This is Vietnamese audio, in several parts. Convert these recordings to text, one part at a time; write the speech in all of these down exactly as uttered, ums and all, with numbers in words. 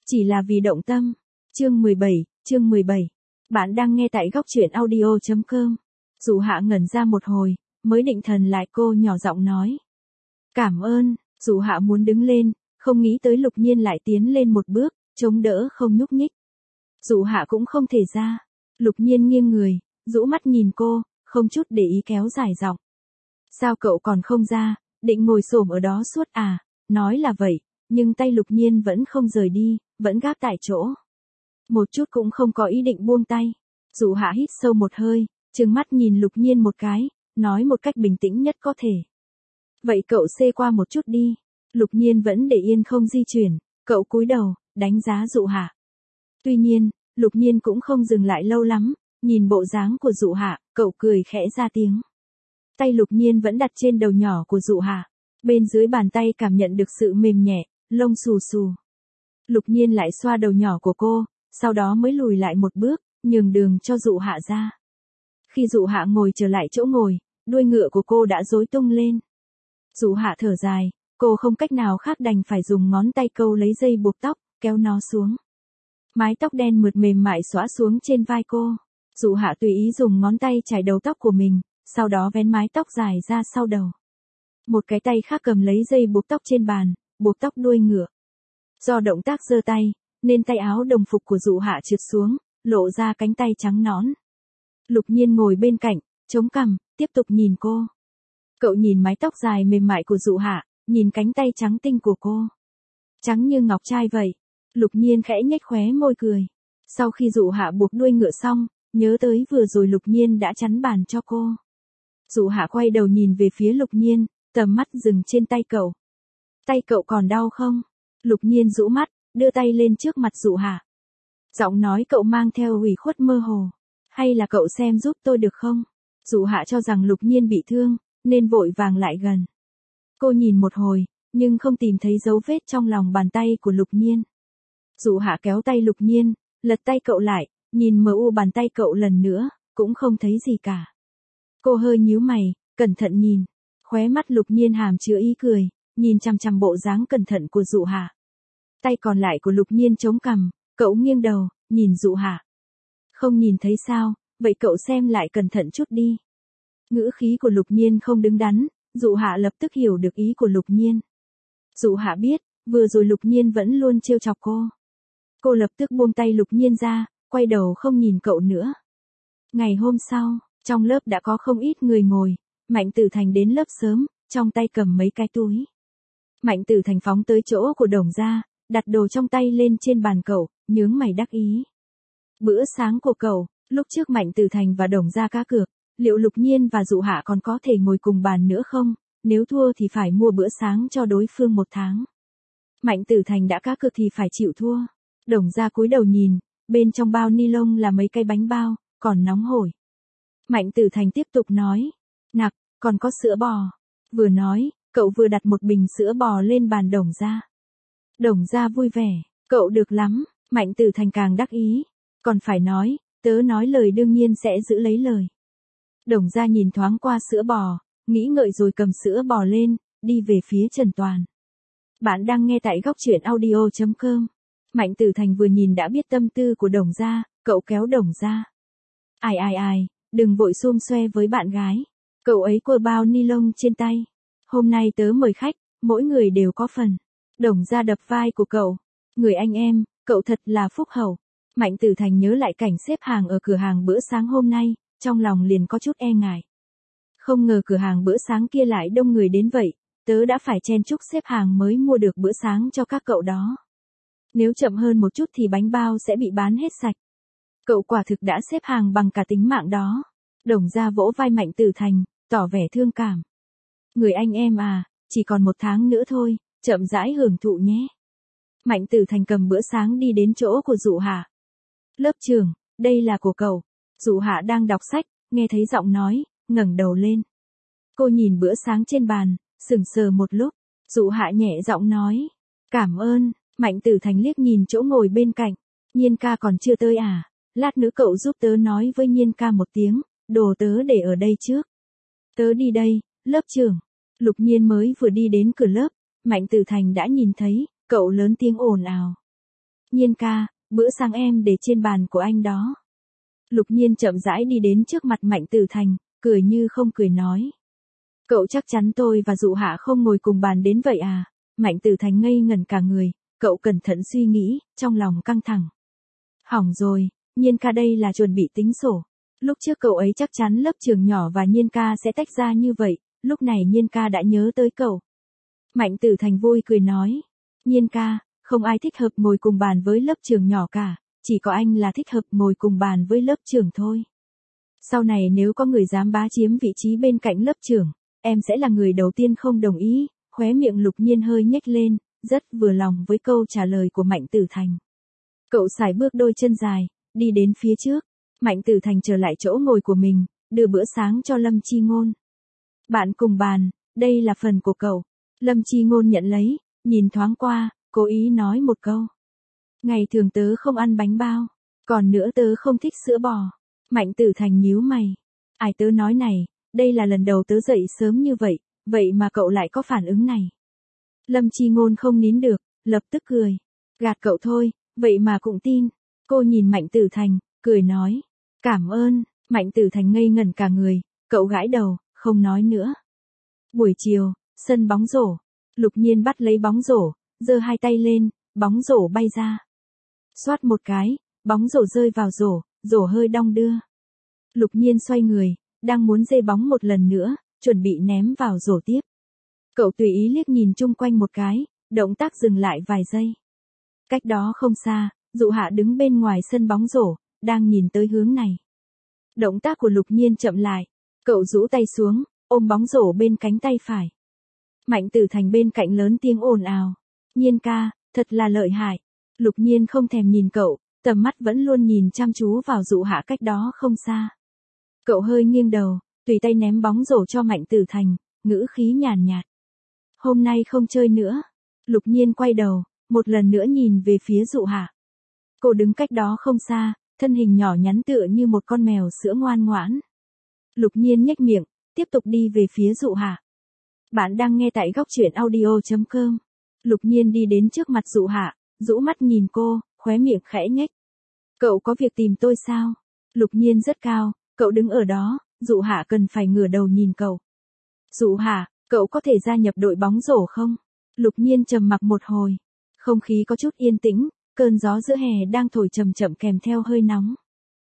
Chỉ là vì động tâm. Chương mười bảy, chương mười bảy. Bạn đang nghe tại góc truyện audio chấm com. Dụ Hạ ngẩn ra một hồi, mới định thần lại cô nhỏ giọng nói. Cảm ơn. Dụ Hạ muốn đứng lên, không nghĩ tới Lục Nhiên lại tiến lên một bước, chống đỡ không nhúc nhích. Dụ Hạ cũng không thể ra. Lục Nhiên nghiêng người, rũ mắt nhìn cô, không chút để ý kéo dài giọng. Sao cậu còn không ra, định ngồi xổm ở đó suốt à? Nói là vậy, nhưng tay Lục Nhiên vẫn không rời đi, vẫn gác tại chỗ. Một chút cũng không có ý định buông tay. Dụ Hạ hít sâu một hơi, trừng mắt nhìn Lục Nhiên một cái, nói một cách bình tĩnh nhất có thể. Vậy cậu xê qua một chút đi. Lục Nhiên vẫn để yên không di chuyển, cậu cúi đầu, đánh giá Dụ Hạ. Tuy nhiên, Lục Nhiên cũng không dừng lại lâu lắm, nhìn bộ dáng của Dụ Hạ, cậu cười khẽ ra tiếng. Tay Lục Nhiên vẫn đặt trên đầu nhỏ của Dụ Hạ, bên dưới bàn tay cảm nhận được sự mềm nhẹ, lông xù xù. Lục Nhiên lại xoa đầu nhỏ của cô, sau đó mới lùi lại một bước, nhường đường cho Dụ Hạ ra. Khi Dụ Hạ ngồi trở lại chỗ ngồi, đuôi ngựa của cô đã rối tung lên. Dụ Hạ thở dài, cô không cách nào khác đành phải dùng ngón tay câu lấy dây buộc tóc, kéo nó xuống. Mái tóc đen mượt mềm mại xõa xuống trên vai cô. Dụ Hạ tùy ý dùng ngón tay chải đầu tóc của mình, sau đó vén mái tóc dài ra sau đầu. Một cái tay khác cầm lấy dây buộc tóc trên bàn, buộc tóc đuôi ngựa. Do động tác giơ tay, nên tay áo đồng phục của Dụ Hạ trượt xuống, lộ ra cánh tay trắng nõn. Lục Nhiên ngồi bên cạnh, chống cằm, tiếp tục nhìn cô. Cậu nhìn mái tóc dài mềm mại của Dụ Hạ, nhìn cánh tay trắng tinh của cô. Trắng như ngọc trai vậy. Lục Nhiên khẽ nhếch khóe môi cười. Sau khi Dụ Hạ buộc đuôi ngựa xong, nhớ tới vừa rồi Lục Nhiên đã chắn bàn cho cô. Dụ Hạ quay đầu nhìn về phía Lục Nhiên, tầm mắt dừng trên tay cậu. Tay cậu còn đau không? Lục Nhiên rũ mắt, đưa tay lên trước mặt Dụ Hạ. Giọng nói cậu mang theo ủy khuất mơ hồ. Hay là cậu xem giúp tôi được không? Dụ Hạ cho rằng Lục Nhiên bị thương, nên vội vàng lại gần. Cô nhìn một hồi, nhưng không tìm thấy dấu vết trong lòng bàn tay của Lục Nhiên. Dụ Hạ kéo tay Lục Nhiên, lật tay cậu lại, nhìn mờ u bàn tay cậu lần nữa, cũng không thấy gì cả. Cô hơi nhíu mày, cẩn thận nhìn. Khóe mắt Lục Nhiên hàm chứa ý cười, nhìn chằm chằm bộ dáng cẩn thận của Dụ Hạ. Tay còn lại của Lục Nhiên chống cằm, cậu nghiêng đầu, nhìn Dụ Hạ. Không nhìn thấy sao, vậy cậu xem lại cẩn thận chút đi. Ngữ khí của Lục Nhiên không đứng đắn, Dụ Hạ lập tức hiểu được ý của Lục Nhiên. Dụ Hạ biết, vừa rồi Lục Nhiên vẫn luôn trêu chọc cô. Cô lập tức buông tay Lục Nhiên ra, quay đầu không nhìn cậu nữa. Ngày hôm sau, trong lớp đã có không ít người ngồi. Mạnh Tử Thành đến lớp sớm, trong tay cầm mấy cái túi. Mạnh Tử Thành phóng tới chỗ của Đồng Gia, đặt đồ trong tay lên trên bàn cậu, nhướng mày đắc ý. Bữa sáng của cậu, lúc trước Mạnh Tử Thành và Đồng Gia cá cược, liệu Lục Nhiên và Dụ Hạ còn có thể ngồi cùng bàn nữa không? Nếu thua thì phải mua bữa sáng cho đối phương một tháng. Mạnh Tử Thành đã cá cược thì phải chịu thua. Đồng Gia cúi đầu nhìn, bên trong bao ni lông là mấy cái bánh bao, còn nóng hổi. Mạnh Tử Thành tiếp tục nói. Nặc, còn có sữa bò. Vừa nói, cậu vừa đặt một bình sữa bò lên bàn Đồng Gia. Đồng Gia vui vẻ, cậu được lắm. Mạnh Tử Thành càng đắc ý. Còn phải nói, tớ nói lời đương nhiên sẽ giữ lấy lời. Đồng Gia nhìn thoáng qua sữa bò, nghĩ ngợi rồi cầm sữa bò lên, đi về phía Trần Toàn. Bạn đang nghe tại góc truyện audio chấm com. Mạnh Tử Thành vừa nhìn đã biết tâm tư của Đồng Gia, cậu kéo Đồng Gia. Ai ai ai, đừng vội xum xoe với bạn gái. Cậu ấy quơ bao ni lông trên tay. Hôm nay tớ mời khách, mỗi người đều có phần. Đồng Gia đập vai của cậu. Người anh em, cậu thật là phúc hậu. Mạnh Tử Thành nhớ lại cảnh xếp hàng ở cửa hàng bữa sáng hôm nay, trong lòng liền có chút e ngại. Không ngờ cửa hàng bữa sáng kia lại đông người đến vậy, tớ đã phải chen chúc xếp hàng mới mua được bữa sáng cho các cậu đó. Nếu chậm hơn một chút thì bánh bao sẽ bị bán hết sạch. Cậu quả thực đã xếp hàng bằng cả tính mạng đó. Đồng Gia vỗ vai Mạnh Tử Thành, tỏ vẻ thương cảm. Người anh em à, chỉ còn một tháng nữa thôi, chậm rãi hưởng thụ nhé. Mạnh Tử Thành cầm bữa sáng đi đến chỗ của Dụ Hạ. Lớp trưởng, đây là của cậu. Dụ Hạ đang đọc sách, nghe thấy giọng nói, ngẩng đầu lên. Cô nhìn bữa sáng trên bàn, sững sờ một lúc. Dụ Hạ nhẹ giọng nói. Cảm ơn. Mạnh Tử Thành liếc nhìn chỗ ngồi bên cạnh. Nhiên ca còn chưa tới à? Lát nữa cậu giúp tớ nói với Nhiên ca một tiếng, đồ tớ để ở đây trước. Tớ đi đây, lớp trưởng. Lục Nhiên mới vừa đi đến cửa lớp, Mạnh Tử Thành đã nhìn thấy, cậu lớn tiếng ồn ào. Nhiên ca, bữa sáng em để trên bàn của anh đó. Lục Nhiên chậm rãi đi đến trước mặt Mạnh Tử Thành, cười như không cười nói. Cậu chắc chắn tôi và Dụ Hạ không ngồi cùng bàn đến vậy à? Mạnh Tử Thành ngây ngẩn cả người, cậu cẩn thận suy nghĩ, trong lòng căng thẳng. Hỏng rồi, Nhiên ca đây là chuẩn bị tính sổ. Lúc trước cậu ấy chắc chắn lớp trường nhỏ và Nhiên ca sẽ tách ra như vậy, lúc này Nhiên ca đã nhớ tới cậu. Mạnh Tử Thành vui cười nói. Nhiên ca, không ai thích hợp ngồi cùng bàn với lớp trường nhỏ cả, chỉ có anh là thích hợp ngồi cùng bàn với lớp trưởng thôi. Sau này nếu có người dám bá chiếm vị trí bên cạnh lớp trưởng, em sẽ là người đầu tiên không đồng ý. Khóe miệng Lục Nhiên hơi nhếch lên, rất vừa lòng với câu trả lời của Mạnh Tử Thành. Cậu sải bước đôi chân dài, đi đến phía trước. Mạnh Tử Thành trở lại chỗ ngồi của mình, đưa bữa sáng cho Lâm Chi Ngôn. Bạn cùng bàn, đây là phần của cậu. Lâm Chi Ngôn nhận lấy, nhìn thoáng qua, cố ý nói một câu. Ngày thường tớ không ăn bánh bao, còn nữa tớ không thích sữa bò. Mạnh Tử Thành nhíu mày. Ai tớ nói này, đây là lần đầu tớ dậy sớm như vậy, vậy mà cậu lại có phản ứng này. Lâm Chi Ngôn không nín được, lập tức cười. Gạt cậu thôi, vậy mà cũng tin. Cô nhìn Mạnh Tử Thành, cười nói. Cảm ơn. Mạnh Tử Thành ngây ngẩn cả người, cậu gãi đầu, không nói nữa. Buổi chiều, sân bóng rổ. Lục Nhiên bắt lấy bóng rổ, giơ hai tay lên, bóng rổ bay ra. Xoát một cái, bóng rổ rơi vào rổ, rổ hơi đong đưa. Lục Nhiên xoay người, đang muốn giê bóng một lần nữa, chuẩn bị ném vào rổ tiếp. Cậu tùy ý liếc nhìn chung quanh một cái, động tác dừng lại vài giây. Cách đó không xa, Dụ Hạ đứng bên ngoài sân bóng rổ, đang nhìn tới hướng này. Động tác của Lục Nhiên chậm lại, cậu rũ tay xuống, ôm bóng rổ bên cánh tay phải. Mạnh Tử Thành bên cạnh lớn tiếng ồn ào. Nhiên ca, thật là lợi hại. Lục Nhiên không thèm nhìn cậu, tầm mắt vẫn luôn nhìn chăm chú vào Dụ Hạ cách đó không xa. Cậu hơi nghiêng đầu, tùy tay ném bóng rổ cho Mạnh Tử Thành, ngữ khí nhàn nhạt. Hôm nay không chơi nữa. Lục Nhiên quay đầu, một lần nữa nhìn về phía Dụ Hạ. Cô đứng cách đó không xa, thân hình nhỏ nhắn tựa như một con mèo sữa ngoan ngoãn. Lục Nhiên nhếch miệng, tiếp tục đi về phía Dụ Hạ. Bạn đang nghe tại góc truyện audio chấm com. Lục Nhiên đi đến trước mặt Dụ Hạ, rũ mắt nhìn cô, khóe miệng khẽ nhếch. Cậu có việc tìm tôi sao? Lục Nhiên rất cao, cậu đứng ở đó, Dụ Hạ cần phải ngửa đầu nhìn cậu. Dụ Hạ, cậu có thể gia nhập đội bóng rổ không? Lục Nhiên trầm mặc một hồi. Không khí có chút yên tĩnh, cơn gió giữa hè đang thổi chậm chậm kèm theo hơi nóng.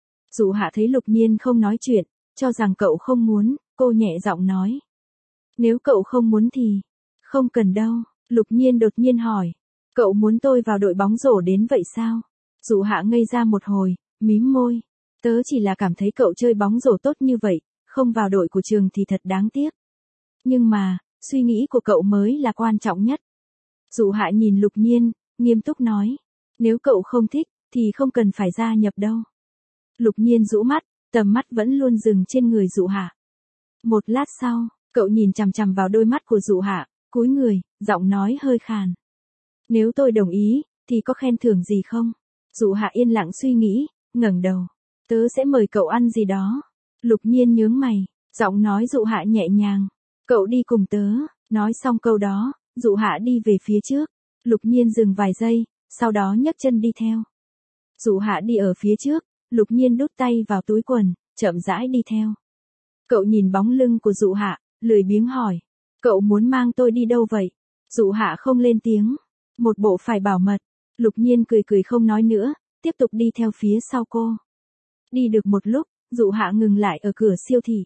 Dụ Hạ thấy Lục Nhiên không nói chuyện, cho rằng cậu không muốn, cô nhẹ giọng nói. Nếu cậu không muốn thì... Không cần đâu, Lục Nhiên đột nhiên hỏi. Cậu muốn tôi vào đội bóng rổ đến vậy sao? Dụ Hạ ngây ra một hồi, mím môi. Tớ chỉ là cảm thấy cậu chơi bóng rổ tốt như vậy, không vào đội của trường thì thật đáng tiếc. Nhưng mà, suy nghĩ của cậu mới là quan trọng nhất. Dụ Hạ nhìn Lục Nhiên, nghiêm túc nói. Nếu cậu không thích, thì không cần phải gia nhập đâu. Lục Nhiên rũ mắt, tầm mắt vẫn luôn dừng trên người Dụ Hạ. Một lát sau, cậu nhìn chằm chằm vào đôi mắt của Dụ Hạ, cúi người, giọng nói hơi khàn. Nếu tôi đồng ý, thì có khen thưởng gì không? Dụ Hạ yên lặng suy nghĩ, ngẩng đầu. Tớ sẽ mời cậu ăn gì đó. Lục Nhiên nhướng mày, giọng nói Dụ Hạ nhẹ nhàng. Cậu đi cùng tớ. Nói xong câu đó, Dụ Hạ đi về phía trước. Lục Nhiên dừng vài giây, sau đó nhấc chân đi theo. Dụ Hạ đi ở phía trước, Lục Nhiên đút tay vào túi quần, chậm rãi đi theo. Cậu nhìn bóng lưng của Dụ Hạ, lười biếng hỏi. Cậu muốn mang tôi đi đâu vậy? Dụ Hạ không lên tiếng. Một bộ phải bảo mật. Lục Nhiên cười cười không nói nữa, tiếp tục đi theo phía sau cô. Đi được một lúc, Dụ Hạ ngừng lại ở cửa siêu thị.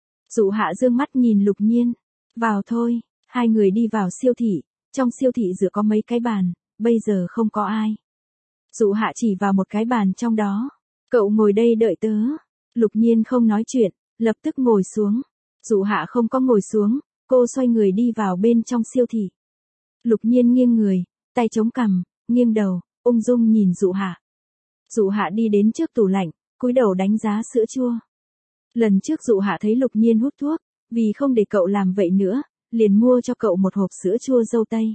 Dụ Hạ dương mắt nhìn Lục Nhiên. Vào thôi. Hai người đi vào siêu thị. Trong siêu thị giữa có mấy cái bàn, bây giờ không có ai. Dụ Hạ chỉ vào một cái bàn trong đó. Cậu ngồi đây đợi tớ. Lục Nhiên không nói chuyện, lập tức ngồi xuống. Dụ Hạ không có ngồi xuống, cô xoay người đi vào bên trong siêu thị. Lục Nhiên nghiêng người, tay chống cằm, nghiêng đầu, ung dung nhìn Dụ Hạ. Dụ Hạ đi đến trước tủ lạnh, cúi đầu đánh giá sữa chua. Lần trước Dụ Hạ thấy Lục Nhiên hút thuốc, vì không để cậu làm vậy nữa, liền mua cho cậu một hộp sữa chua dâu tây.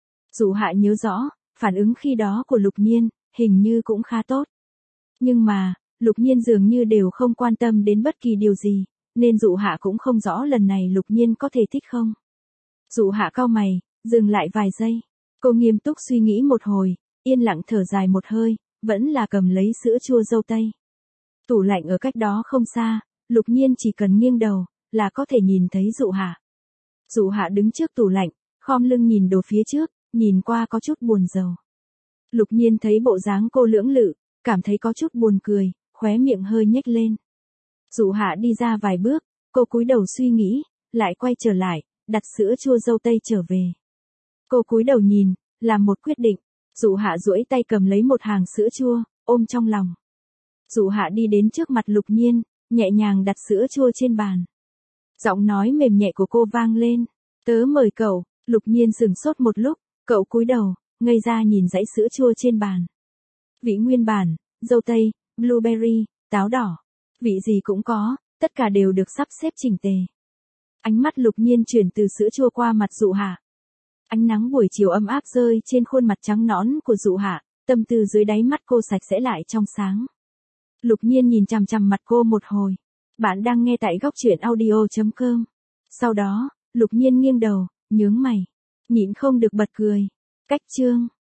Dụ Hạ nhớ rõ, phản ứng khi đó của Lục Nhiên, hình như cũng khá tốt. Nhưng mà, Lục Nhiên dường như đều không quan tâm đến bất kỳ điều gì, nên Dụ Hạ cũng không rõ lần này Lục Nhiên có thể thích không. Dụ Hạ cau mày, dừng lại vài giây. Cô nghiêm túc suy nghĩ một hồi, yên lặng thở dài một hơi, vẫn là cầm lấy sữa chua dâu tây. Tủ lạnh ở cách đó không xa, Lục Nhiên chỉ cần nghiêng đầu, là có thể nhìn thấy Dụ Hạ. Dụ Hạ đứng trước tủ lạnh, khom lưng nhìn đồ phía trước, nhìn qua có chút buồn rầu. Lục Nhiên thấy bộ dáng cô lưỡng lự, cảm thấy có chút buồn cười, khóe miệng hơi nhếch lên. Dụ Hạ đi ra vài bước, cô cúi đầu suy nghĩ, lại quay trở lại, đặt sữa chua dâu tây trở về. Cô cúi đầu nhìn, làm một quyết định. Dụ Hạ duỗi tay cầm lấy một hàng sữa chua, ôm trong lòng. Dụ Hạ đi đến trước mặt Lục Nhiên, nhẹ nhàng đặt sữa chua trên bàn. Giọng nói mềm nhẹ của cô vang lên. Tớ mời cậu. Lục Nhiên sững sốt một lúc, cậu cúi đầu, ngây ra nhìn dãy sữa chua trên bàn. Vị nguyên bản, dâu tây, blueberry, táo đỏ. Vị gì cũng có, tất cả đều được sắp xếp chỉnh tề. Ánh mắt Lục Nhiên chuyển từ sữa chua qua mặt Dụ Hạ. Ánh nắng buổi chiều ấm áp rơi trên khuôn mặt trắng nõn của Dụ Hạ, tâm tư dưới đáy mắt cô sạch sẽ lại trong sáng. Lục Nhiên nhìn chằm chằm mặt cô một hồi. Bạn đang nghe tại góc truyện audio chấm com. Sau đó, Lục Nhiên nghiêng đầu, nhướng mày, nhịn không được bật cười. Cách chương